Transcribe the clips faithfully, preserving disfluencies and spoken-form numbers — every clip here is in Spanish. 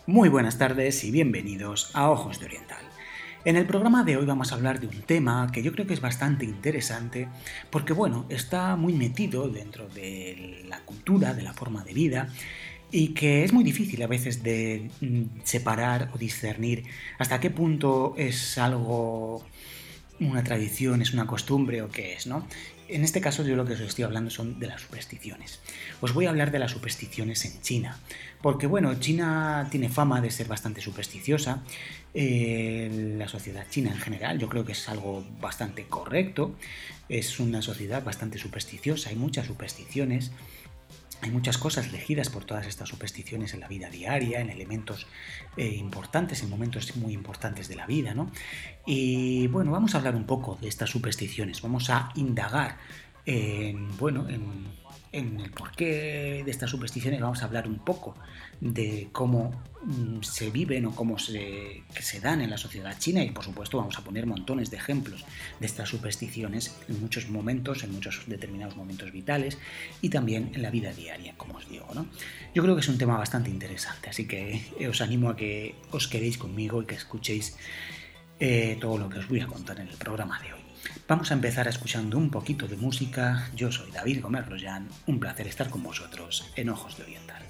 Muy buenas tardes y bienvenidos a Ojos de Oriental. En el programa de hoy vamos a hablar de un tema que yo creo que es bastante interesante porque, bueno, está muy metido dentro de la cultura, de la forma de vida y que es muy difícil a veces de separar o discernir hasta qué punto es algo, una tradición, es una costumbre o qué es, ¿no? En este caso yo lo que os estoy hablando son de las supersticiones. Os voy a hablar de las supersticiones en China, porque bueno, China tiene fama de ser bastante supersticiosa, eh, la sociedad china en general yo creo que es algo bastante correcto, es una sociedad bastante supersticiosa, hay muchas supersticiones. Hay muchas cosas regidas por todas estas supersticiones en la vida diaria, en elementos eh, importantes, en momentos muy importantes de la vida, ¿no? Y bueno, vamos a hablar un poco de estas supersticiones, vamos a indagar en, bueno, en, en el porqué de estas supersticiones, vamos a hablar un poco de cómo mm, se viven o cómo se, que se dan en la sociedad china y por supuesto vamos a poner montones de ejemplos de estas supersticiones en muchos momentos, en muchos determinados momentos vitales y también en la vida diaria, como os digo, ¿no? Yo creo que es un tema bastante interesante, así que os animo a que os quedéis conmigo y que escuchéis eh, todo lo que os voy a contar en el programa de hoy. Vamos a empezar escuchando un poquito de música. Yo soy David Gómez Royan, un placer estar con vosotros en Ojos de Oriental.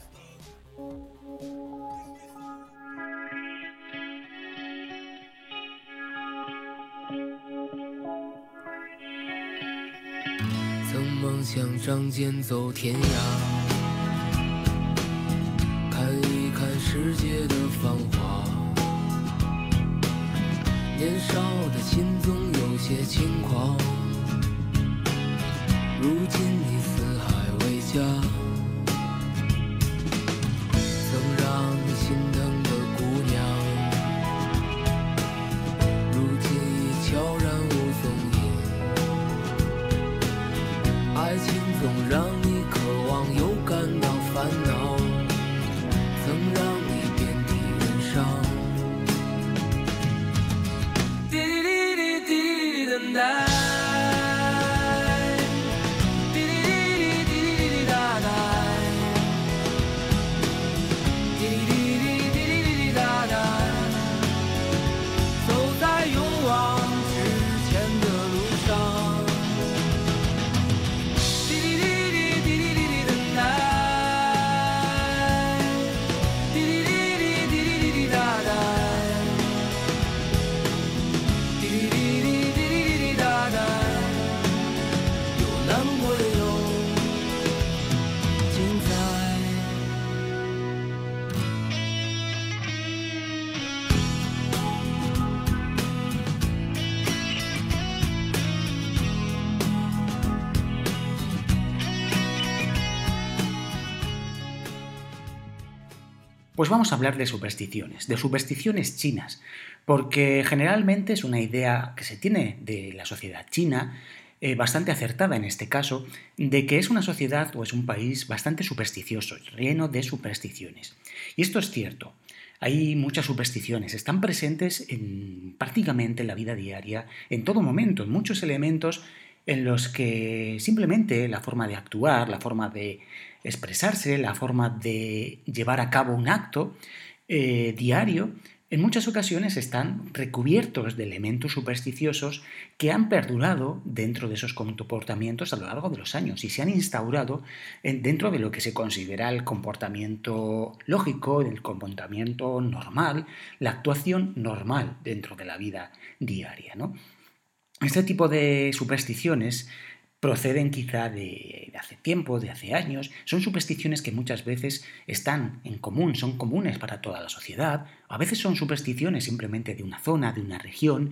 Pues vamos a hablar de supersticiones, de supersticiones chinas, porque generalmente es una idea que se tiene de la sociedad china, eh, bastante acertada en este caso, de que es una sociedad o es un país bastante supersticioso, lleno de supersticiones. Y esto es cierto. Hay muchas supersticiones, están presentes en prácticamente en la vida diaria, en todo momento, en muchos elementos en los que simplemente la forma de actuar, la forma de expresarse, la forma de llevar a cabo un acto eh, diario, en muchas ocasiones están recubiertos de elementos supersticiosos que han perdurado dentro de esos comportamientos a lo largo de los años y se han instaurado en, dentro de lo que se considera el comportamiento lógico, el comportamiento normal, la actuación normal dentro de la vida diaria, ¿no? Este tipo de supersticiones proceden quizá de, de hace tiempo, de hace años, son supersticiones que muchas veces están en común, son comunes para toda la sociedad, a veces son supersticiones simplemente de una zona, de una región,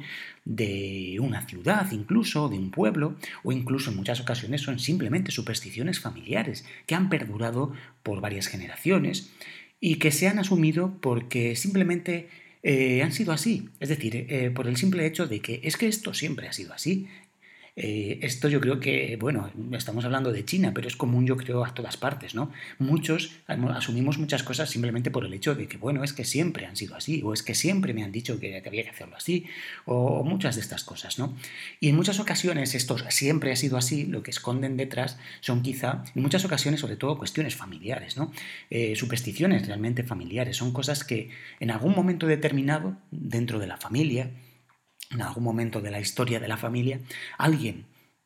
de una ciudad incluso, de un pueblo, o incluso en muchas ocasiones son simplemente supersticiones familiares que han perdurado por varias generaciones y que se han asumido porque simplemente eh, han sido así, es decir, eh, por el simple hecho de que es que esto siempre ha sido así. Eh, esto yo creo que, bueno, estamos hablando de China, pero es común yo creo a todas partes, ¿no? Muchos asumimos muchas cosas simplemente por el hecho de que, bueno, es que siempre han sido así, o es que siempre me han dicho que, que había que hacerlo así, o, o muchas de estas cosas, ¿no? Y en muchas ocasiones esto siempre ha sido así, lo que esconden detrás son quizá, en muchas ocasiones, sobre todo cuestiones familiares, ¿no? Eh, supersticiones realmente familiares, son cosas que en algún momento determinado, dentro de la familia, en algún momento de la historia de la familia, alguien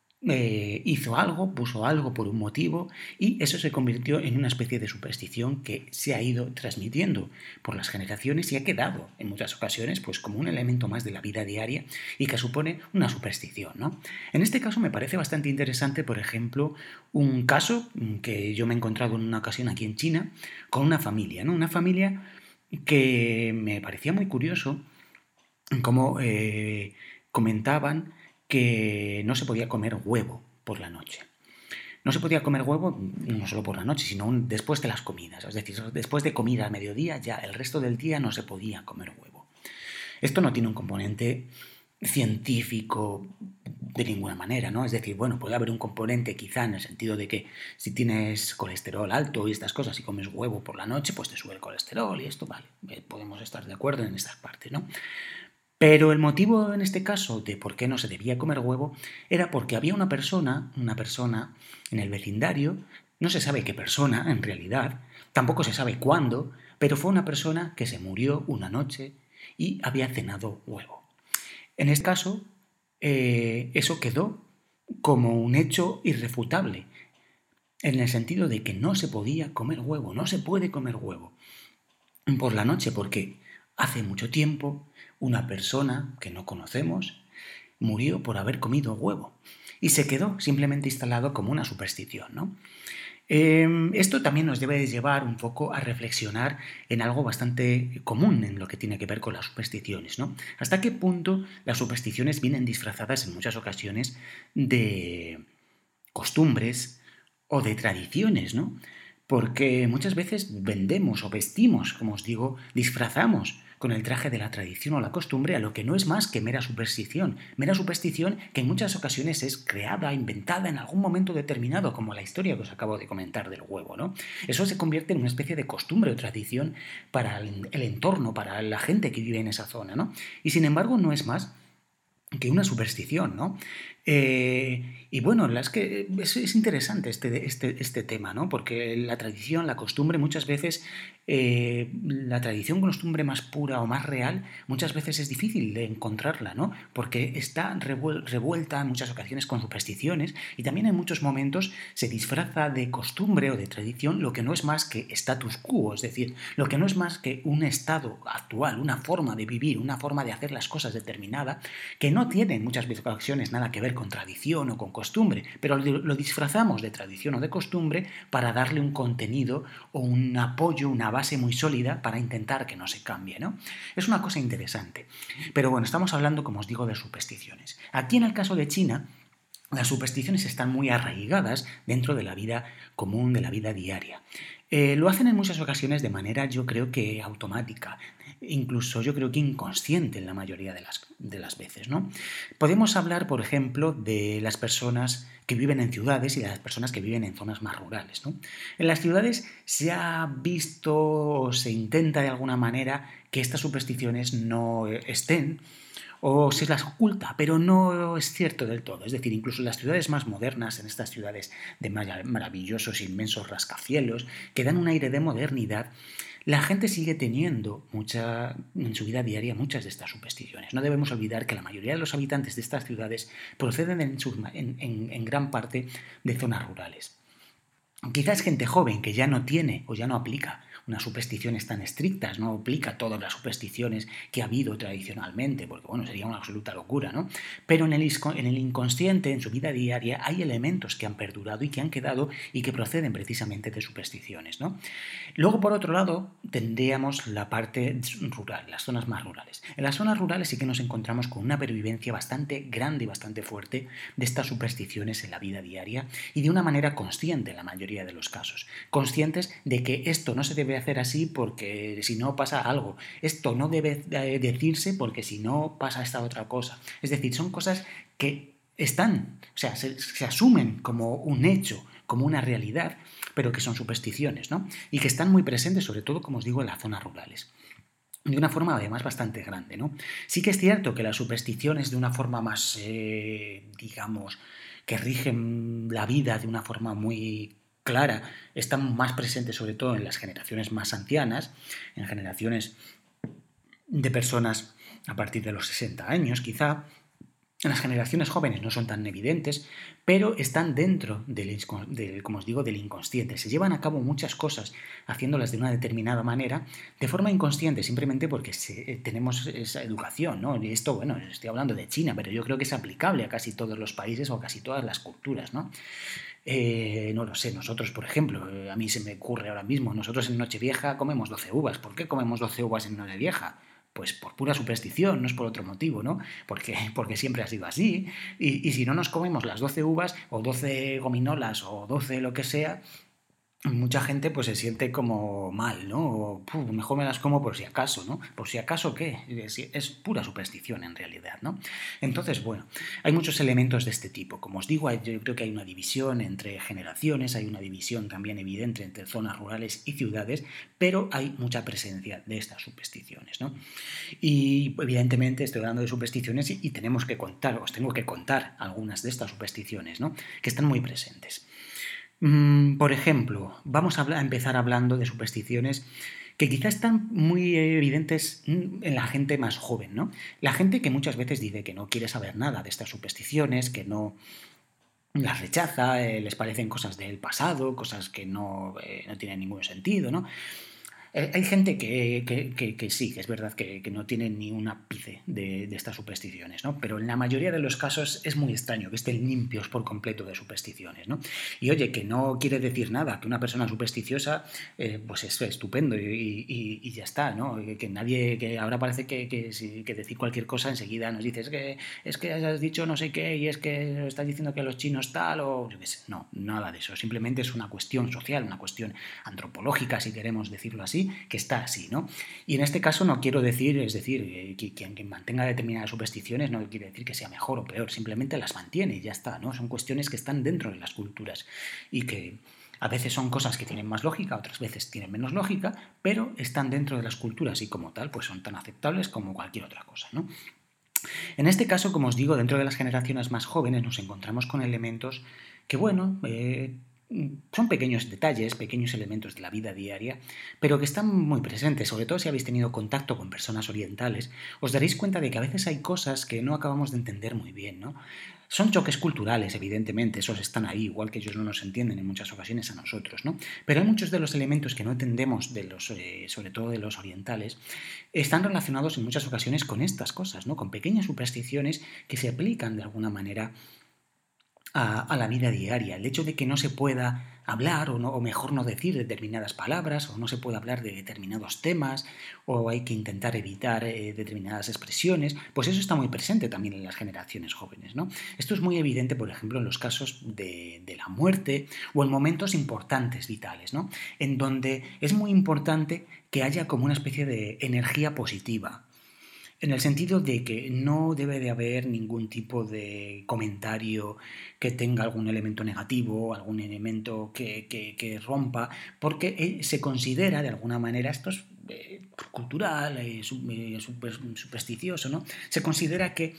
eh, hizo algo, puso algo por un motivo y eso se convirtió en una especie de superstición que se ha ido transmitiendo por las generaciones y ha quedado en muchas ocasiones pues como un elemento más de la vida diaria y que supone una superstición, ¿no? En este caso me parece bastante interesante, por ejemplo, un caso que yo me he encontrado en una ocasión aquí en China con una familia, ¿no? Una familia que me parecía muy curioso como eh, comentaban que no se podía comer huevo por la noche. No se podía comer huevo no solo por la noche, sino después de las comidas. Es decir, después de comida al mediodía, ya el resto del día no se podía comer huevo. Esto no tiene un componente científico de ninguna manera, ¿no? Es decir, bueno, puede haber un componente quizá en el sentido de que si tienes colesterol alto y estas cosas y comes huevo por la noche, pues te sube el colesterol y esto, vale, podemos estar de acuerdo en estas partes, ¿no? Pero el motivo en este caso de por qué no se debía comer huevo era porque había una persona, una persona en el vecindario, no se sabe qué persona en realidad, tampoco se sabe cuándo, pero fue una persona que se murió una noche y había cenado huevo. En este caso, eh, eso quedó como un hecho irrefutable, en el sentido de que no se podía comer huevo, no se puede comer huevo por la noche porque hace mucho tiempo una persona que no conocemos murió por haber comido huevo y se quedó simplemente instalado como una superstición, ¿no? Eh, esto también nos debe llevar un poco a reflexionar en algo bastante común en lo que tiene que ver con las supersticiones, ¿no? ¿Hasta qué punto las supersticiones vienen disfrazadas en muchas ocasiones de costumbres o de tradiciones, ¿no? Porque muchas veces vendemos o vestimos, como os digo, disfrazamos con el traje de la tradición o la costumbre a lo que no es más que mera superstición. Mera superstición que en muchas ocasiones es creada, inventada en algún momento determinado, como la historia que os acabo de comentar del huevo, ¿no? Eso se convierte en una especie de costumbre o tradición para el, el entorno, para la gente que vive en esa zona, ¿no? Y sin embargo no es más que una superstición, ¿no? Eh, y bueno, la es que es, es interesante este, este, este tema, ¿no? Porque la tradición, la costumbre, muchas veces, eh, la tradición, costumbre más pura o más real, muchas veces es difícil de encontrarla, ¿no? Porque está revuel, revuelta en muchas ocasiones con supersticiones y también en muchos momentos se disfraza de costumbre o de tradición lo que no es más que status quo, es decir, lo que no es más que un estado actual, una forma de vivir, una forma de hacer las cosas determinada, que no tiene en muchas ocasiones nada que ver con tradición o con costumbre, pero lo disfrazamos de tradición o de costumbre para darle un contenido o un apoyo, una base muy sólida para intentar que no se cambie, ¿no? Es una cosa interesante. Pero bueno, estamos hablando, como os digo, de supersticiones. Aquí en el caso de China, las supersticiones están muy arraigadas dentro de la vida común, de la vida diaria. Eh, lo hacen en muchas ocasiones de manera, yo creo que automática, incluso yo creo que inconsciente en la mayoría de las, de las veces, ¿no? Podemos hablar, por ejemplo, de las personas que viven en ciudades y de las personas que viven en zonas más rurales, ¿no? En las ciudades se ha visto o se intenta de alguna manera que estas supersticiones no estén, o se las oculta, pero no es cierto del todo. Es decir, incluso en las ciudades más modernas, en estas ciudades de maravillosos, inmensos rascacielos, que dan un aire de modernidad, la gente sigue teniendo mucha, en su vida diaria muchas de estas supersticiones. No debemos olvidar que la mayoría de los habitantes de estas ciudades proceden en, su, en, en, en gran parte de zonas rurales. Quizás gente joven que ya no tiene o ya no aplica unas supersticiones tan estrictas, no aplica todas las supersticiones que ha habido tradicionalmente, porque bueno, sería una absoluta locura, ¿no? Pero en el, en el inconsciente, en su vida diaria, hay elementos que han perdurado y que han quedado y que proceden precisamente de supersticiones, ¿no? Luego, por otro lado, tendríamos la parte rural, las zonas más rurales. En las zonas rurales sí que nos encontramos con una pervivencia bastante grande y bastante fuerte de estas supersticiones en la vida diaria y de una manera consciente en la mayoría de los casos. Conscientes de que esto no se debe hacer así porque si no pasa algo. Esto no debe decirse porque si no pasa esta otra cosa. Es decir, son cosas que están, o sea, se, se asumen como un hecho, como una realidad, pero que son supersticiones, ¿no? Y que están muy presentes, sobre todo, como os digo, en las zonas rurales. De una forma además bastante grande, ¿no? Sí que es cierto que las supersticiones de una forma más, eh, digamos, que rigen la vida de una forma muy clara, están más presentes sobre todo en las generaciones más ancianas, en generaciones de personas a partir de los sesenta años quizá. Las generaciones jóvenes no son tan evidentes, pero están dentro del, del, como os digo, del inconsciente. Se llevan a cabo muchas cosas haciéndolas de una determinada manera, de forma inconsciente, simplemente porque se, tenemos esa educación, ¿no? Y esto, bueno, estoy hablando de China, pero yo creo que es aplicable a casi todos los países o a casi todas las culturas, ¿no? Eh, no lo sé, nosotros, por ejemplo, a mí se me ocurre ahora mismo, nosotros en Nochevieja comemos doce uvas. ¿Por qué comemos doce uvas en Nochevieja? Pues por pura superstición, no es por otro motivo, ¿no? Porque, porque siempre ha sido así. Y, y si no nos comemos las doce uvas, o doce gominolas, o doce lo que sea, mucha gente pues se siente como mal, ¿no? O, "Puf, mejor me las como por si acaso, ¿no? ¿Por si acaso qué? Es, es pura superstición en realidad, ¿no? Entonces, bueno, hay muchos elementos de este tipo. Como os digo, hay, yo creo que hay una división entre generaciones, hay una división también evidente entre zonas rurales y ciudades, pero hay mucha presencia de estas supersticiones, ¿no? Y evidentemente estoy hablando de supersticiones y, y tenemos que contar, os tengo que contar algunas de estas supersticiones, ¿no? Que están muy presentes. Por ejemplo, vamos a empezar hablando de supersticiones que quizás están muy evidentes en la gente más joven, ¿no? La gente que muchas veces dice que no quiere saber nada de estas supersticiones, que no las rechaza, eh, les parecen cosas del pasado, cosas que no, eh, no tienen ningún sentido, ¿no? Eh, hay gente que, que, que, que sí, que es verdad que, que no tiene ni un ápice de, de estas supersticiones, ¿no? Pero en la mayoría de los casos es muy extraño que estén limpios por completo de supersticiones, ¿no? Y oye, que no quiere decir nada, que una persona supersticiosa eh, pues es estupendo y, y, y ya está, ¿no? Que, que nadie, que ahora parece que, que, que decir cualquier cosa enseguida nos dices que es que has dicho no sé qué y es que estás diciendo que los chinos tal o yo qué sé. No, nada de eso, simplemente es una cuestión social, una cuestión antropológica, si queremos decirlo así, que está así, ¿no? Y en este caso no quiero decir, es decir, que quien, quien mantenga determinadas supersticiones no quiere decir que sea mejor o peor, simplemente las mantiene y ya está, ¿no? Son cuestiones que están dentro de las culturas y que a veces son cosas que tienen más lógica, otras veces tienen menos lógica, pero están dentro de las culturas y como tal, pues son tan aceptables como cualquier otra cosa, ¿no? En este caso, como os digo, dentro de las generaciones más jóvenes nos encontramos con elementos que, bueno, eh, son pequeños detalles, pequeños elementos de la vida diaria, pero que están muy presentes, sobre todo si habéis tenido contacto con personas orientales, os daréis cuenta de que a veces hay cosas que no acabamos de entender muy bien, ¿no? Son choques culturales, evidentemente, esos están ahí, igual que ellos no nos entienden en muchas ocasiones a nosotros, ¿no? Pero hay muchos de los elementos que no entendemos, de los, eh, sobre todo de los orientales, están relacionados en muchas ocasiones con estas cosas, ¿no? Con pequeñas supersticiones que se aplican de alguna manera A, a, la vida diaria. El hecho de que no se pueda hablar o, no, o mejor no decir determinadas palabras o no se pueda hablar de determinados temas o hay que intentar evitar eh, determinadas expresiones, pues eso está muy presente también en las generaciones jóvenes, ¿no? Esto es muy evidente, por ejemplo, en los casos de, de la muerte o en momentos importantes vitales, ¿no? En donde es muy importante que haya como una especie de energía positiva, en el sentido de que no debe de haber ningún tipo de comentario que tenga algún elemento negativo, algún elemento que, que, que rompa, porque se considera de alguna manera, esto es eh, cultural, eh, super, supersticioso, ¿no? Se considera que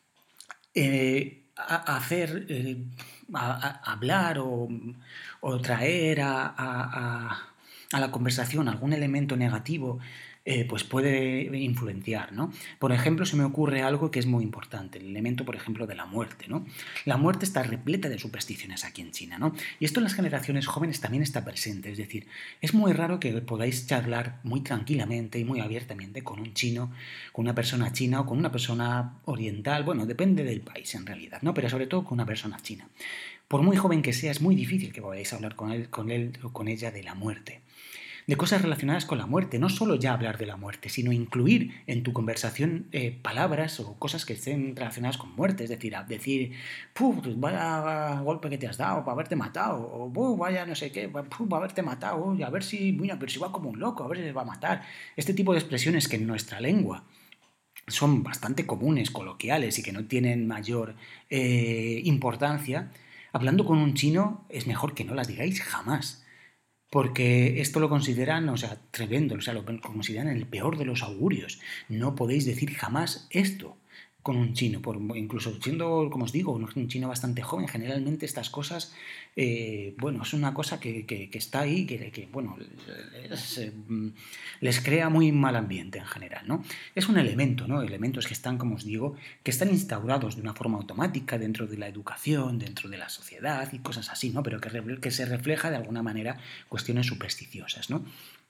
eh, a, hacer, eh, a, a hablar o, o traer a, a, a la conversación algún elemento negativo, Eh, pues puede influenciar, ¿no? Por ejemplo, se me ocurre algo que es muy importante, el elemento, por ejemplo, de la muerte, ¿no? La muerte está repleta de supersticiones aquí en China, ¿no? Y esto en las generaciones jóvenes también está presente, es decir, es muy raro que podáis charlar muy tranquilamente y muy abiertamente con un chino, con una persona china o con una persona oriental, bueno, depende del país en realidad, ¿no? Pero sobre todo con una persona china. Por muy joven que sea, es muy difícil que podáis hablar con él, con él o con ella de la muerte, de cosas relacionadas con la muerte, no solo ya hablar de la muerte, sino incluir en tu conversación eh, palabras o cosas que estén relacionadas con muerte, es decir, a decir, puf, vaya golpe que te has dado para haberte matado, o puf, vaya no sé qué, puf, para haberte matado, a ver si, mira, pero si va como un loco, a ver si les va a matar. Este tipo de expresiones que en nuestra lengua son bastante comunes, coloquiales y que no tienen mayor eh, importancia, hablando con un chino es mejor que no las digáis jamás. Porque esto lo consideran, o sea, tremendo, o sea, lo consideran el peor de los augurios. No podéis decir jamás esto con un chino, por, incluso siendo, como os digo, un chino bastante joven, generalmente estas cosas, eh, bueno, es una cosa que, que, que está ahí, que, que bueno, les, eh, les crea muy mal ambiente en general, ¿no? Es un elemento, ¿no? Elementos que están, como os digo, que están instaurados de una forma automática dentro de la educación, dentro de la sociedad y cosas así, ¿no? Pero que, que se refleja de alguna manera cuestiones supersticiosas, ¿no?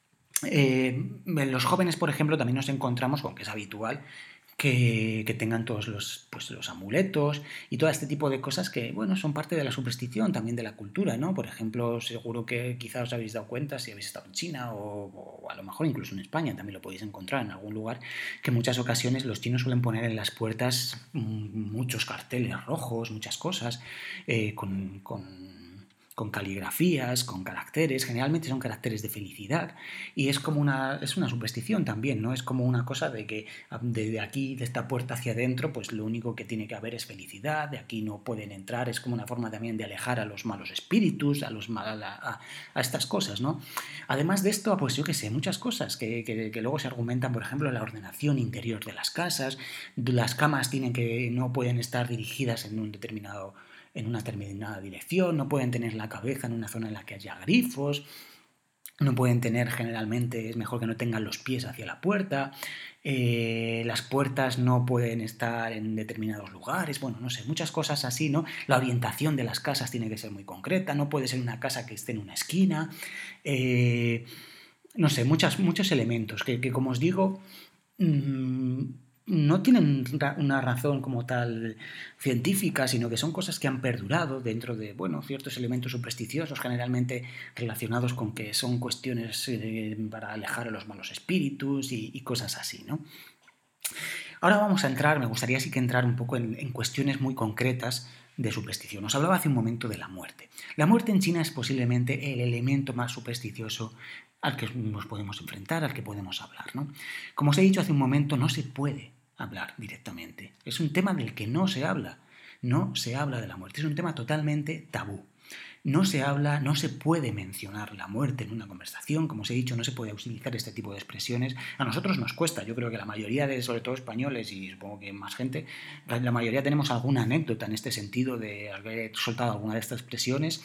Eh, en los jóvenes, por ejemplo, también nos encontramos con que es habitual que, que tengan todos los, pues, los amuletos y todo este tipo de cosas que, bueno, son parte de la superstición, también de la cultura, ¿no? Por ejemplo, seguro que quizá os habéis dado cuenta si habéis estado en China o, o a lo mejor incluso en España, también lo podéis encontrar en algún lugar, que en muchas ocasiones los chinos suelen poner en las puertas muchos carteles rojos, muchas cosas, eh, con... con con caligrafías, con caracteres, generalmente son caracteres de felicidad y es como una, es una superstición también, ¿no? Es como una cosa de que de aquí, de esta puerta hacia adentro, pues lo único que tiene que haber es felicidad, de aquí no pueden entrar, es como una forma también de alejar a los malos espíritus, a, los mal, a, a, a estas cosas, ¿no? Además de esto, pues yo qué sé, muchas cosas que, que, que luego se argumentan, por ejemplo, la ordenación interior de las casas, las camas tienen que, no pueden estar dirigidas en un determinado en una determinada dirección, no pueden tener la cabeza en una zona en la que haya grifos, no pueden tener, generalmente es mejor que no tengan los pies hacia la puerta, eh, las puertas no pueden estar en determinados lugares, bueno, no sé, muchas cosas así, ¿no? La orientación de las casas tiene que ser muy concreta, no puede ser una casa que esté en una esquina, eh, no sé, muchas, muchos elementos que, que como os digo, mmm, no tienen una razón como tal científica, sino que son cosas que han perdurado dentro de, bueno, ciertos elementos supersticiosos, generalmente relacionados con que son cuestiones eh, para alejar a los malos espíritus y, y cosas así, ¿no? Ahora vamos a entrar, me gustaría sí que entrar un poco en, en cuestiones muy concretas de superstición. Os hablaba hace un momento de la muerte. La muerte en China es posiblemente el elemento más supersticioso al que nos podemos enfrentar, al que podemos hablar, ¿no? Como os he dicho hace un momento, no se puede hablar directamente. Es un tema del que no se habla. No se habla de la muerte. Es un tema totalmente tabú. No se habla, no se puede mencionar la muerte en una conversación, como os he dicho, no se puede utilizar este tipo de expresiones. A nosotros nos cuesta, yo creo que la mayoría de, sobre todo españoles y supongo que más gente, la mayoría tenemos alguna anécdota en este sentido de haber soltado alguna de estas expresiones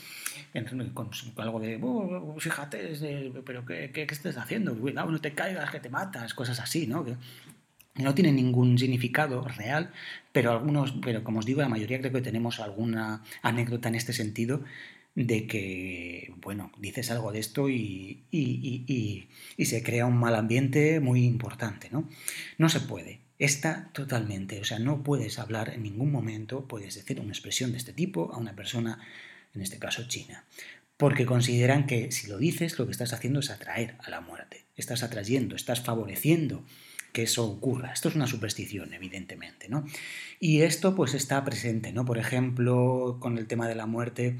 con algo de, oh, fíjate, pero ¿qué, qué, qué estás haciendo? Cuidado, no te caigas, que te matas, cosas así, ¿no? Que no tienen ningún significado real, pero algunos, pero como os digo, la mayoría creo que tenemos alguna anécdota en este sentido de que, bueno, dices algo de esto y, y, y, y, y se crea un mal ambiente muy importante, ¿no? No se puede. Está totalmente, o sea, no puedes hablar en ningún momento, puedes decir una expresión de este tipo a una persona, en este caso china, porque consideran que si lo dices lo que estás haciendo es atraer a la muerte, estás atrayendo, estás favoreciendo que eso ocurra. Esto es una superstición, evidentemente, ¿no? Y esto pues está presente, ¿no? Por ejemplo, con el tema de la muerte,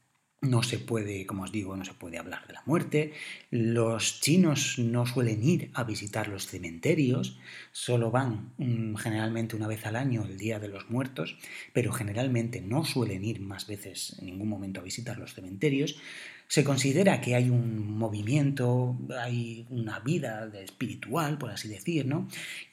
no se puede, como os digo, no se puede hablar de la muerte. Los chinos no suelen ir a visitar los cementerios, solo van um, generalmente una vez al año, el Día de los Muertos, pero generalmente no suelen ir más veces en ningún momento a visitar los cementerios. Se considera que hay un movimiento, hay una vida espiritual, por así decir, ¿no?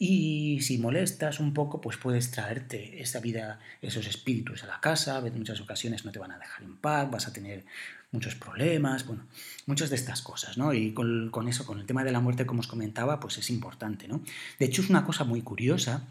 Y si molestas un poco, pues puedes traerte esa vida, esos espíritus a la casa, en muchas ocasiones no te van a dejar en paz, vas a tener muchos problemas, bueno, muchas de estas cosas, ¿no? Y con, con eso, con el tema de la muerte, como os comentaba, pues es importante, ¿no? De hecho, es una cosa muy curiosa.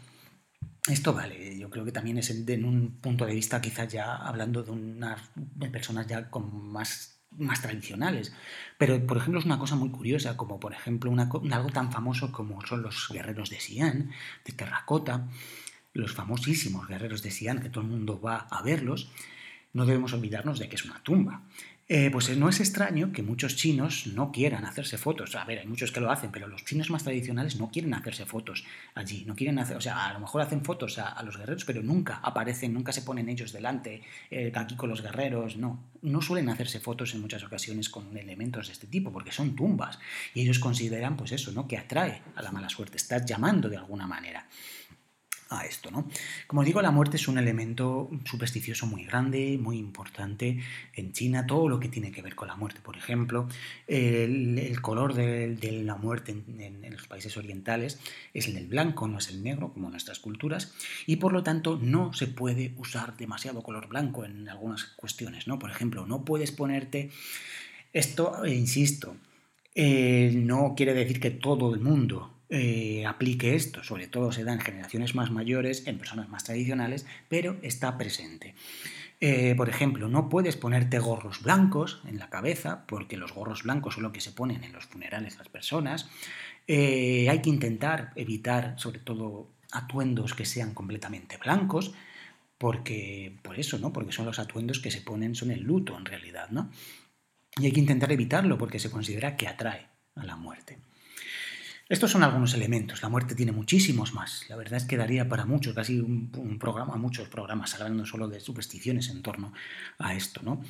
Esto vale, yo creo que también es en, en un punto de vista quizás ya hablando de unas de personas ya con más más tradicionales, pero por ejemplo es una cosa muy curiosa, como por ejemplo una, algo tan famoso como son los guerreros de Xi'an, de terracota, los famosísimos guerreros de Xi'an, que todo el mundo va a verlos. No debemos olvidarnos de que es una tumba. Eh, pues no es extraño que muchos chinos no quieran hacerse fotos. A ver, hay muchos que lo hacen, pero los chinos más tradicionales no quieren hacerse fotos allí. No quieren hacer, o sea, a lo mejor hacen fotos a, a los guerreros, pero nunca aparecen, nunca se ponen ellos delante, eh, aquí con los guerreros. No, no suelen hacerse fotos en muchas ocasiones con elementos de este tipo, porque son tumbas. Y ellos consideran, pues eso, ¿no? Que atrae a la mala suerte. Estás llamando de alguna manera. a esto, ¿no? Como os digo, la muerte es un elemento supersticioso muy grande, muy importante en China, todo lo que tiene que ver con la muerte, por ejemplo, el, el color de, de la muerte en, en, en los países orientales es el del blanco, no es el negro, como en nuestras culturas, y por lo tanto no se puede usar demasiado color blanco en algunas cuestiones, ¿no? Por ejemplo, no puedes ponerte esto, eh, insisto, eh, no quiere decir que todo el mundo eh, aplique esto, sobre todo se da en generaciones más mayores, en personas más tradicionales, pero está presente. Eh, por ejemplo, no puedes ponerte gorros blancos en la cabeza, porque los gorros blancos son lo que se ponen en los funerales de las personas. Eh, hay que intentar evitar, sobre todo, atuendos que sean completamente blancos, porque, por eso, ¿no? Porque son los atuendos que se ponen, son el luto en realidad, ¿no? Y hay que intentar evitarlo porque se considera que atrae a la muerte. Estos son algunos elementos, la muerte tiene muchísimos más, la verdad es que daría para muchos, casi un, un programa, muchos programas hablando solo de supersticiones en torno a esto, ¿no?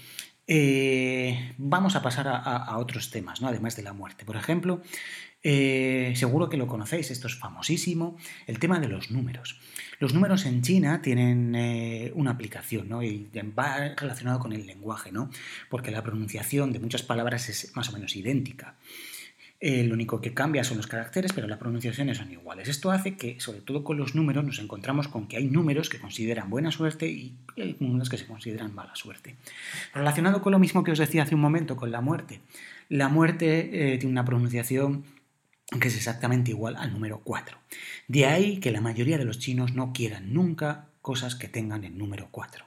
Eh, vamos a pasar a, a, a otros temas, ¿no? Además de la muerte. Por ejemplo, eh, seguro que lo conocéis, esto es famosísimo, el tema de los números. Los números en China tienen eh, una aplicación, ¿no? Y va relacionado con el lenguaje, ¿no? Porque la pronunciación de muchas palabras es más o menos idéntica. Eh, lo único que cambia son los caracteres, pero las pronunciaciones son iguales. Esto hace que, sobre todo con los números, nos encontramos con que hay números que consideran buena suerte y hay números que se consideran mala suerte. Relacionado con lo mismo que os decía hace un momento, con la muerte. La muerte eh, tiene una pronunciación que es exactamente igual al número cuatro. De ahí que la mayoría de los chinos no quieran nunca cosas que tengan el número cuatro.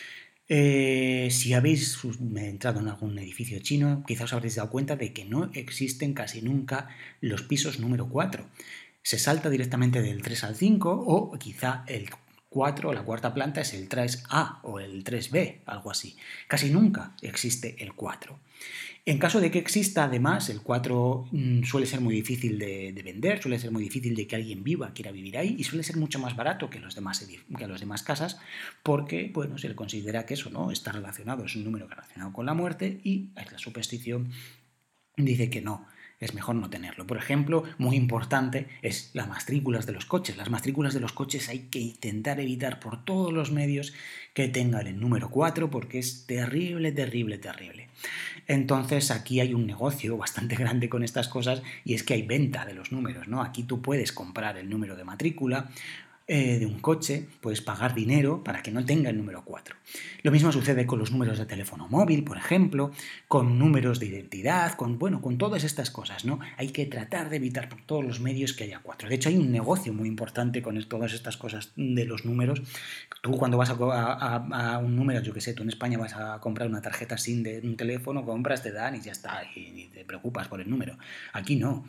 Eh, si habéis entrado en algún edificio chino, quizás os habréis dado cuenta de que no existen casi nunca los pisos número cuatro. Se salta directamente del tres al cinco o quizá el cuatro, la cuarta planta, es el tres A o el tres B, algo así. Casi nunca existe el cuatro. En caso de que exista, además, el cuatro mmm, suele ser muy difícil de, de vender, suele ser muy difícil de que alguien viva, quiera vivir ahí, y suele ser mucho más barato que los demás, que los demás casas, porque bueno, se le considera que eso no está relacionado, es un número relacionado con la muerte, y la superstición dice que no, es mejor no tenerlo. Por ejemplo, muy importante es las matrículas de los coches. Las matrículas de los coches hay que intentar evitar por todos los medios que tengan el número cuatro porque es terrible, terrible, terrible. Entonces aquí hay un negocio bastante grande con estas cosas y es que hay venta de los números, ¿no? Aquí tú puedes comprar el número de matrícula eh, de un coche, puedes pagar dinero para que no tenga el número cuatro. Lo mismo sucede con los números de teléfono móvil, por ejemplo, con números de identidad, con, bueno, con todas estas cosas, ¿no? Hay que tratar de evitar por todos los medios que haya cuatro. De hecho, hay un negocio muy importante con todas estas cosas de los números. Tú cuando vas a, a, a un número, yo que sé, tú en España vas a comprar una tarjeta SIM de un teléfono, compras, te dan y ya está, y ni te preocupas por el número. Aquí no.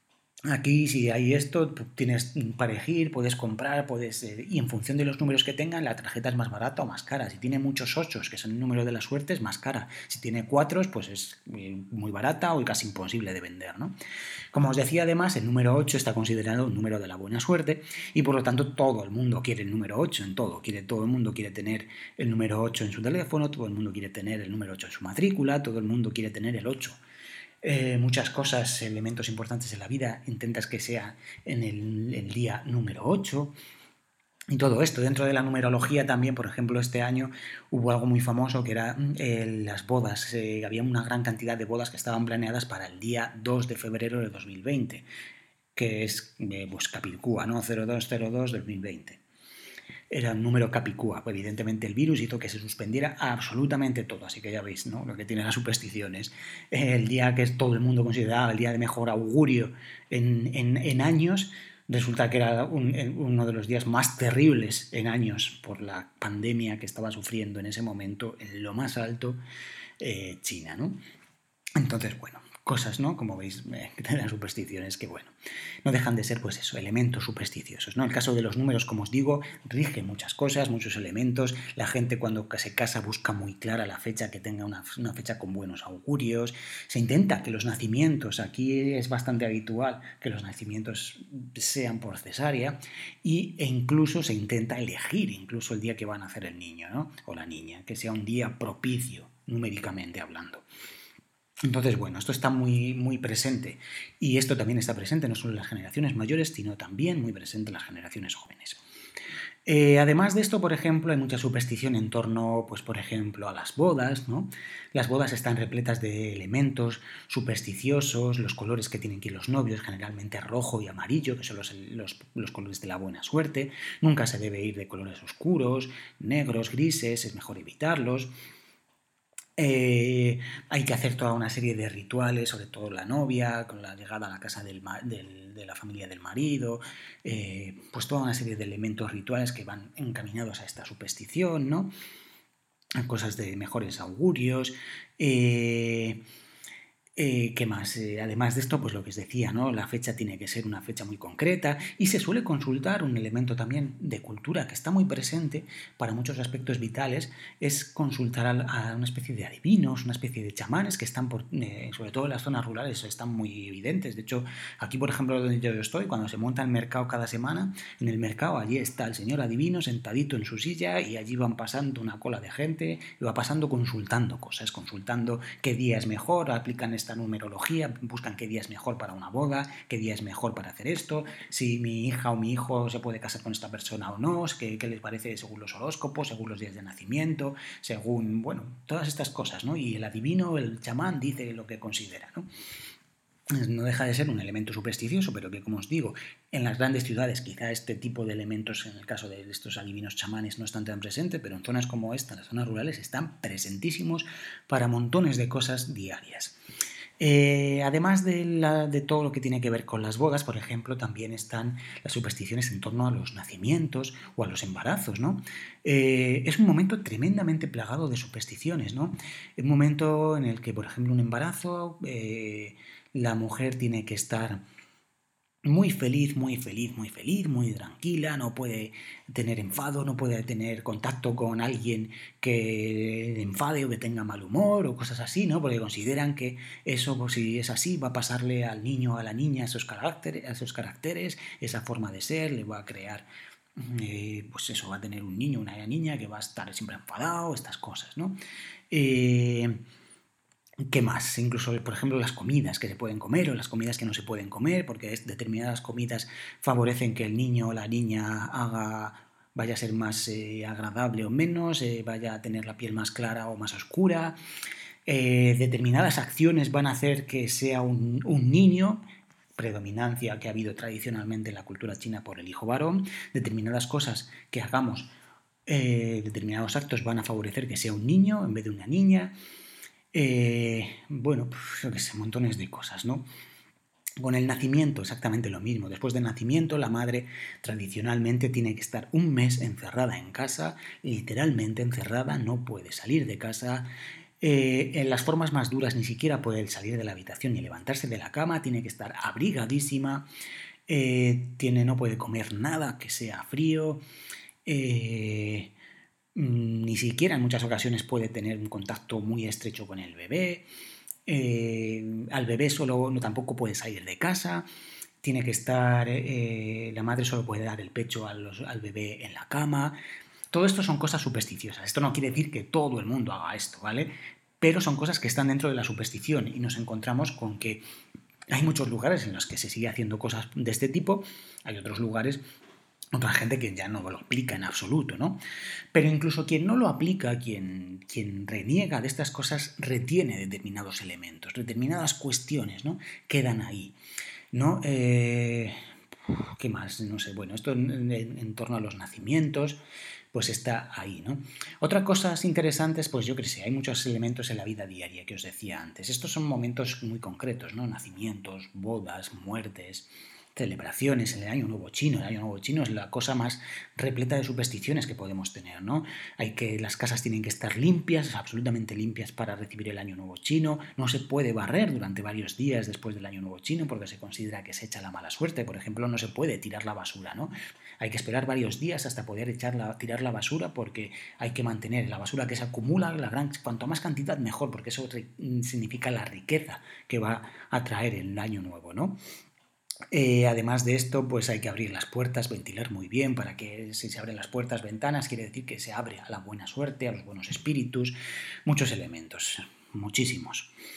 Aquí, si hay esto, tienes para elegir, puedes comprar, puedes eh, y en función de los números que tengan, la tarjeta es más barata o más cara. Si tiene muchos ochos, que son el número de la suerte, es más cara. Si tiene cuatros, pues es muy barata o casi imposible de vender, ¿no? Como os decía, además, el número ocho está considerado un número de la buena suerte y por lo tanto todo el mundo quiere el número ocho en todo. Quiere, todo el mundo quiere tener el número ocho en su teléfono, todo el mundo quiere tener el número ocho en su matrícula, todo el mundo quiere tener el ocho. Eh, muchas cosas, elementos importantes en la vida, intentas que sea en el, el día número ocho. Y todo esto, dentro de la numerología también, por ejemplo, este año hubo algo muy famoso que era eh, las bodas. Eh, había una gran cantidad de bodas que estaban planeadas para el día dos de febrero de dos mil veinte, que es eh, pues Capicúa, ¿no? cero dos cero dos dos mil veinte. Era un número capicúa. Evidentemente el virus hizo que se suspendiera absolutamente todo, así que ya veis, ¿no? Lo que tienen las supersticiones. El día que todo el mundo consideraba el día de mejor augurio en, en, en años, resulta que era un, uno de los días más terribles en años por la pandemia que estaba sufriendo en ese momento, en lo más alto, eh, China, ¿no? Entonces, bueno, cosas, ¿no? Como veis, eh, de las supersticiones que, bueno, no dejan de ser, pues eso, elementos supersticiosos, ¿no? El caso de los números, como os digo, rige muchas cosas, muchos elementos. La gente cuando se casa busca muy clara la fecha, que tenga una, una fecha con buenos augurios. Se intenta que los nacimientos, aquí es bastante habitual que los nacimientos sean por cesárea, y, e incluso se intenta elegir incluso el día que va a nacer el niño, ¿no? O la niña, que sea un día propicio, numéricamente hablando. Entonces, bueno, esto está muy, muy presente y esto también está presente no solo en las generaciones mayores, sino también muy presente en las generaciones jóvenes. Eh, además de esto, por ejemplo, hay mucha superstición en torno, pues, por ejemplo, a las bodas, ¿no? Las bodas están repletas de elementos supersticiosos, los colores que tienen que ir los novios, generalmente rojo y amarillo, que son los, los, los colores de la buena suerte. Nunca se debe ir de colores oscuros, negros, grises, es mejor evitarlos. Eh, hay que hacer toda una serie de rituales, sobre todo la novia, con la llegada a la casa del, del, de la familia del marido, eh, pues toda una serie de elementos rituales que van encaminados a esta superstición, ¿no? A cosas de mejores augurios. Eh, eh, ¿Qué más? Eh, además de esto, pues lo que os decía, ¿no? La fecha tiene que ser una fecha muy concreta y se suele consultar un elemento también de cultura que está muy presente para muchos aspectos vitales, es consultar a, a una especie de adivinos, una especie de chamanes que están, por, eh, sobre todo en las zonas rurales, están muy evidentes. De hecho, aquí, por ejemplo, donde yo estoy, cuando se monta el mercado cada semana, en el mercado allí está el señor adivino sentadito en su silla y allí van pasando una cola de gente y va pasando consultando cosas, consultando qué día es mejor, aplican esta numerología, buscan qué día es mejor para una boda, qué día es mejor para hacer esto, si mi hija o mi hijo se puede casar con esta persona o no, qué, qué les parece según los horóscopos, según los días de nacimiento, según, bueno, todas estas cosas, ¿no? Y el adivino, el chamán, dice lo que considera, ¿no? No deja de ser un elemento supersticioso, pero que, como os digo, en las grandes ciudades quizá este tipo de elementos, en el caso de estos adivinos chamanes, no están tan presentes, pero en zonas como esta, en las zonas rurales, están presentísimos para montones de cosas diarias. Eh, además de, la, de todo lo que tiene que ver con las bodas, por ejemplo, también están las supersticiones en torno a los nacimientos o a los embarazos, ¿no? Eh, es un momento tremendamente plagado de supersticiones, ¿no? Es un momento en el que, por ejemplo, un embarazo, eh, la mujer tiene que estar muy feliz, muy feliz, muy feliz, muy tranquila, no puede tener enfado, no puede tener contacto con alguien que le enfade o que tenga mal humor o cosas así, ¿no? Porque consideran que eso, pues, si es así, va a pasarle al niño o a la niña esos caracteres, esos caracteres, esa forma de ser, le va a crear, eh, pues eso, va a tener un niño, una niña que va a estar siempre enfadado, estas cosas, ¿no? Eh... ¿Qué más? Incluso, por ejemplo, las comidas que se pueden comer o las comidas que no se pueden comer, porque determinadas comidas favorecen que el niño o la niña haga, vaya a ser más eh, agradable o menos, eh, vaya a tener la piel más clara o más oscura. Eh, determinadas acciones van a hacer que sea un, un niño, predominancia que ha habido tradicionalmente en la cultura china por el hijo varón. Determinadas cosas que hagamos, eh, determinados actos van a favorecer que sea un niño en vez de una niña. Eh, bueno, pues, yo qué sé, montones de cosas, ¿no? Con el nacimiento exactamente lo mismo. Después del nacimiento la madre tradicionalmente tiene que estar un mes encerrada en casa, literalmente encerrada, no puede salir de casa. Eh, en las formas más duras ni siquiera puede salir de la habitación ni levantarse de la cama, tiene que estar abrigadísima, eh, tiene, no puede comer nada que sea frío. Eh, ni siquiera en muchas ocasiones puede tener un contacto muy estrecho con el bebé, eh, al bebé solo no, tampoco puede salir de casa, tiene que estar, eh, la madre solo puede dar el pecho al, al bebé en la cama. Todo esto son cosas supersticiosas. Esto no quiere decir que todo el mundo haga esto, ¿vale? Pero son cosas que están dentro de la superstición y nos encontramos con que hay muchos lugares en los que se sigue haciendo cosas de este tipo, hay otros lugares, otra gente que ya no lo aplica en absoluto, ¿no? Pero incluso quien no lo aplica, quien, quien reniega de estas cosas, retiene determinados elementos, determinadas cuestiones, ¿no? Quedan ahí, ¿no? Eh, ¿Qué más? No sé, bueno, esto en, en, en torno a los nacimientos, pues está ahí, ¿no? Otra cosa interesantes, pues yo creo que sé, hay muchos elementos en la vida diaria que os decía antes. Estos son momentos muy concretos, ¿no? Nacimientos, bodas, muertes, celebraciones, en el Año Nuevo Chino. El Año Nuevo Chino es la cosa más repleta de supersticiones que podemos tener, ¿no? Hay que, las casas tienen que estar limpias, absolutamente limpias para recibir el Año Nuevo Chino. No se puede barrer durante varios días después del Año Nuevo Chino porque se considera que se echa la mala suerte. Por ejemplo, no se puede tirar la basura, ¿no? Hay que esperar varios días hasta poder echar la, tirar la basura porque hay que mantener la basura que se acumula, la gran, cuanto más cantidad mejor, porque eso significa la riqueza que va a traer el Año Nuevo, ¿no? Eh, además de esto, pues hay que abrir las puertas, ventilar muy bien, para que si se abren las puertas, ventanas, quiere decir que se abre a la buena suerte, a los buenos espíritus, muchos elementos, muchísimos.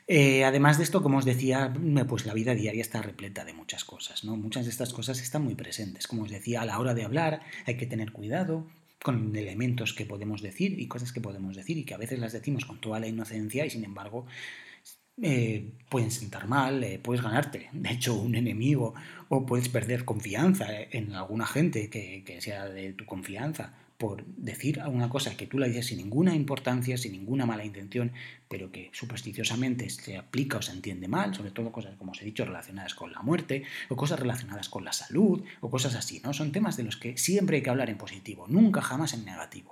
Eh, además de esto, como os decía, pues la vida diaria está repleta de muchas cosas, ¿no? Muchas de estas cosas están muy presentes. Como os decía, a la hora de hablar hay que tener cuidado con elementos que podemos decir y cosas que podemos decir y que a veces las decimos con toda la inocencia y sin embargo eh, pueden sentar mal, eh, puedes ganarte, de hecho, un enemigo o puedes perder confianza en alguna gente que, que sea de tu confianza por decir alguna cosa que tú la dices sin ninguna importancia, sin ninguna mala intención, pero que supersticiosamente se aplica o se entiende mal, sobre todo cosas, como os he dicho, relacionadas con la muerte, o cosas relacionadas con la salud, o cosas así, ¿no? Son temas de los que siempre hay que hablar en positivo, nunca jamás en negativo.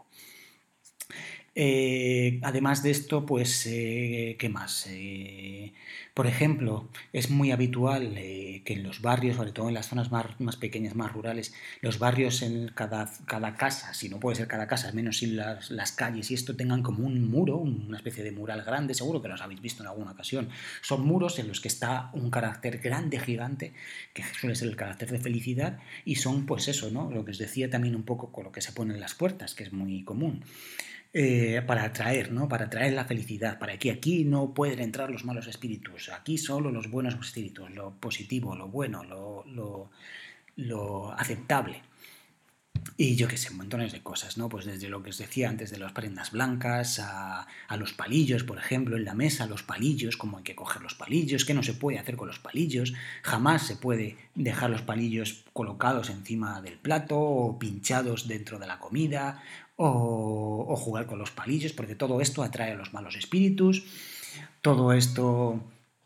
Eh, además de esto, pues, eh, ¿qué más? Eh, por ejemplo, es muy habitual eh, que en los barrios, sobre todo en las zonas más, más pequeñas, más rurales, los barrios en cada, cada casa, si no puede ser cada casa, al menos si las, las calles y esto tengan como un muro, una especie de mural grande, seguro que los habéis visto en alguna ocasión. Son muros en los que está un carácter grande, gigante, que suele ser el carácter de felicidad, y son, pues eso, ¿no? Lo que os decía también un poco con lo que se pone en las puertas, que es muy común. Eh, para atraer, ¿no? Para atraer la felicidad, para que aquí no pueden entrar los malos espíritus, aquí solo los buenos espíritus, lo positivo, lo bueno, lo, lo, lo aceptable. Y yo qué sé, montones de cosas, ¿no? Pues desde lo que os decía antes de las prendas blancas a, a los palillos, por ejemplo, en la mesa, los palillos, cómo hay que coger los palillos, qué no se puede hacer con los palillos, jamás se puede dejar los palillos colocados encima del plato o pinchados dentro de la comida o, o jugar con los palillos, porque todo esto atrae a los malos espíritus, todo esto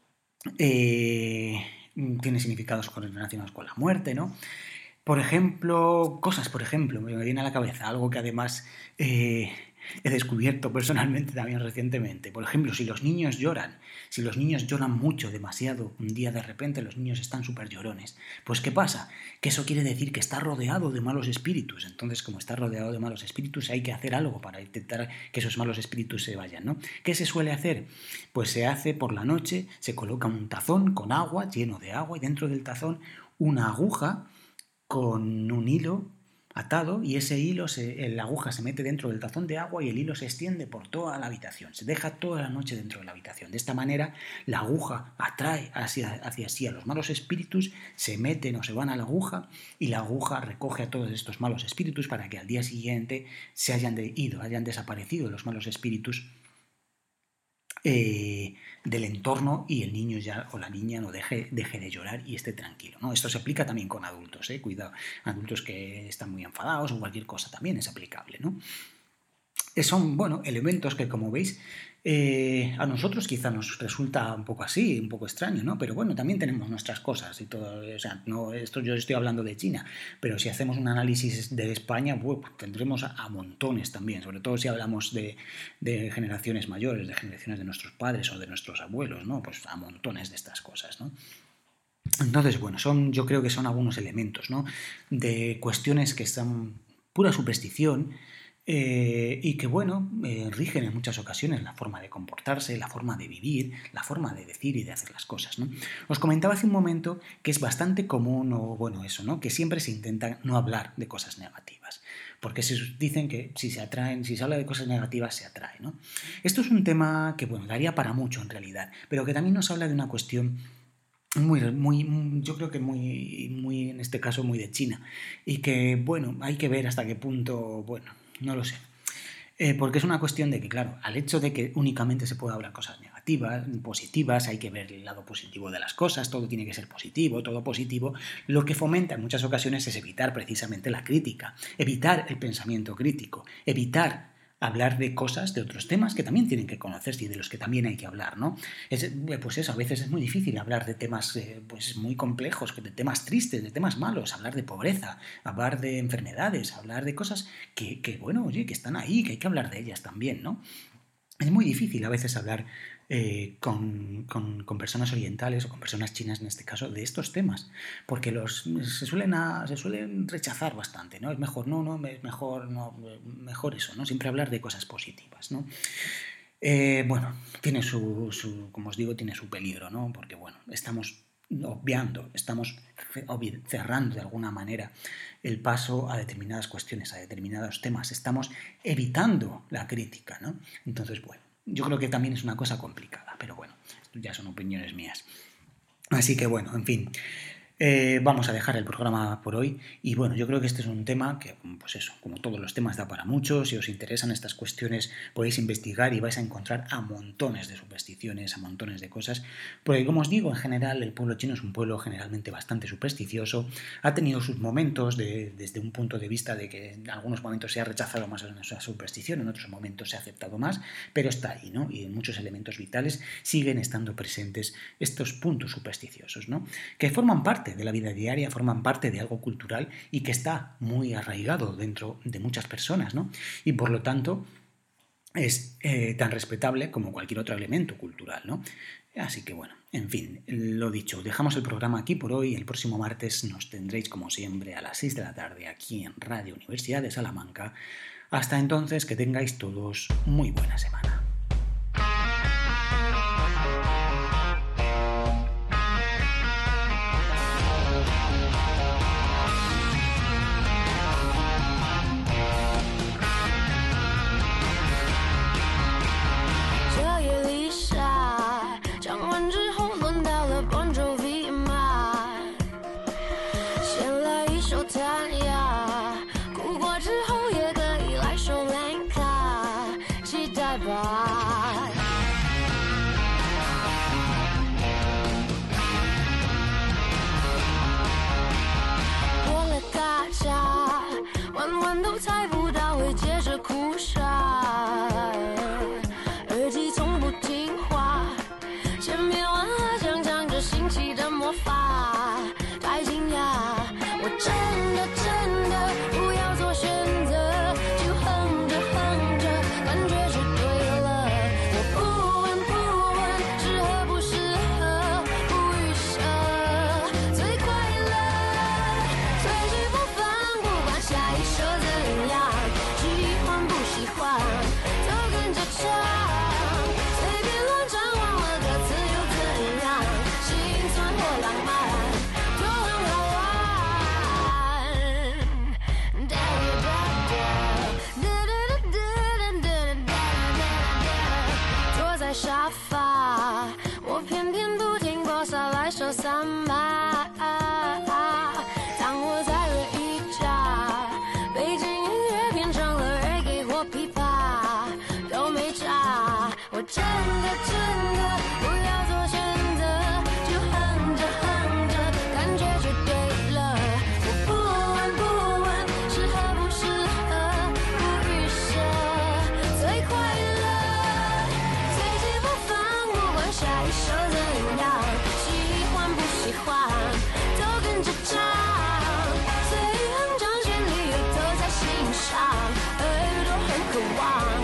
eh, tiene significados relacionados con la muerte, ¿no? Por ejemplo, cosas, por ejemplo, me viene a la cabeza algo que además eh, he descubierto personalmente también recientemente. Por ejemplo, si los niños lloran, si los niños lloran mucho, demasiado, un día de repente los niños están súper llorones, pues ¿qué pasa? Que eso quiere decir que está rodeado de malos espíritus. Entonces, como está rodeado de malos espíritus, hay que hacer algo para intentar que esos malos espíritus se vayan, ¿no? ¿Qué se suele hacer? Pues se hace por la noche, se coloca un tazón con agua, lleno de agua, y dentro del tazón una aguja con un hilo atado y ese hilo, se, la aguja se mete dentro del tazón de agua y el hilo se extiende por toda la habitación, se deja toda la noche dentro de la habitación. De esta manera la aguja atrae hacia, hacia sí a los malos espíritus, se meten o se van a la aguja y la aguja recoge a todos estos malos espíritus para que al día siguiente se hayan de, ido, hayan desaparecido los malos espíritus Eh, del entorno y el niño ya o la niña no deje, deje de llorar y esté tranquilo, ¿no? Esto se aplica también con adultos, ¿eh? Cuidado, adultos que están muy enfadados o cualquier cosa también es aplicable, ¿no? Son, bueno, elementos que, como veis, eh, a nosotros quizá nos resulta un poco así, un poco extraño, ¿no? Pero bueno, también tenemos nuestras cosas y todo. O sea, no, esto yo estoy hablando de China, pero si hacemos un análisis de España, pues, tendremos a, a montones también, sobre todo si hablamos de, de generaciones mayores, de generaciones de nuestros padres o de nuestros abuelos, ¿no? Pues a montones de estas cosas, ¿no? Entonces, bueno, son, yo creo que son algunos elementos, ¿no? De cuestiones que están pura superstición, eh, y que, bueno, eh, rigen en muchas ocasiones la forma de comportarse, la forma de vivir, la forma de decir y de hacer las cosas, ¿no? Os comentaba hace un momento que es bastante común, o bueno, eso, ¿no? Que siempre se intenta no hablar de cosas negativas, porque se dicen que si se atraen, si se habla de cosas negativas, se atrae, ¿no? Esto es un tema que, bueno, daría para mucho en realidad, pero que también nos habla de una cuestión muy, muy, yo creo que muy, muy, en este caso, muy de China. Y que, bueno, hay que ver hasta qué punto, bueno, no lo sé. Eh, porque es una cuestión de que, claro, al hecho de que únicamente se pueda hablar cosas negativas, positivas, hay que ver el lado positivo de las cosas, todo tiene que ser positivo, todo positivo, lo que fomenta en muchas ocasiones es evitar precisamente la crítica, evitar el pensamiento crítico, evitar hablar de cosas, de otros temas que también tienen que conocerse y de los que también hay que hablar, ¿no? Es, pues eso, a veces es muy difícil hablar de temas eh, pues muy complejos, de temas tristes, de temas malos, hablar de pobreza, hablar de enfermedades, hablar de cosas que, que bueno, oye, que están ahí, que hay que hablar de ellas también, ¿no? Es muy difícil a veces hablar eh, con, con, con personas orientales o con personas chinas en este caso de estos temas, porque los, se, suelen a, se suelen rechazar bastante, ¿no? Es mejor, no, no, es mejor, no, mejor eso, ¿no? Siempre hablar de cosas positivas, ¿no? Eh, bueno, tiene su, su, como os digo, tiene su peligro, ¿no? Porque, bueno, estamos obviando, estamos cerrando de alguna manera el paso a determinadas cuestiones, a determinados temas, estamos evitando la crítica, ¿no? Entonces, bueno, yo creo que también es una cosa complicada, pero bueno, ya son opiniones mías. Así que bueno, en fin, eh, vamos a dejar el programa por hoy y bueno, yo creo que este es un tema que, pues eso, como todos los temas da para mucho. Si os interesan estas cuestiones podéis investigar y vais a encontrar a montones de supersticiones, a montones de cosas, porque como os digo, en general el pueblo chino es un pueblo generalmente bastante supersticioso, ha tenido sus momentos de, desde un punto de vista de que en algunos momentos se ha rechazado más esa superstición, en otros momentos se ha aceptado más, pero está ahí, ¿no? Y en muchos elementos vitales siguen estando presentes estos puntos supersticiosos, ¿no? Que forman parte de la vida diaria, forman parte de algo cultural y que está muy arraigado dentro de muchas personas, ¿no? Y por lo tanto es eh, tan respetable como cualquier otro elemento cultural, ¿no? Así que bueno, en fin, lo dicho, dejamos el programa aquí por hoy. El próximo martes nos tendréis como siempre a las seis de la tarde aquí en Radio Universidad de Salamanca. Hasta entonces, que tengáis todos muy buena semana.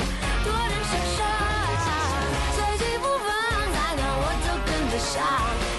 想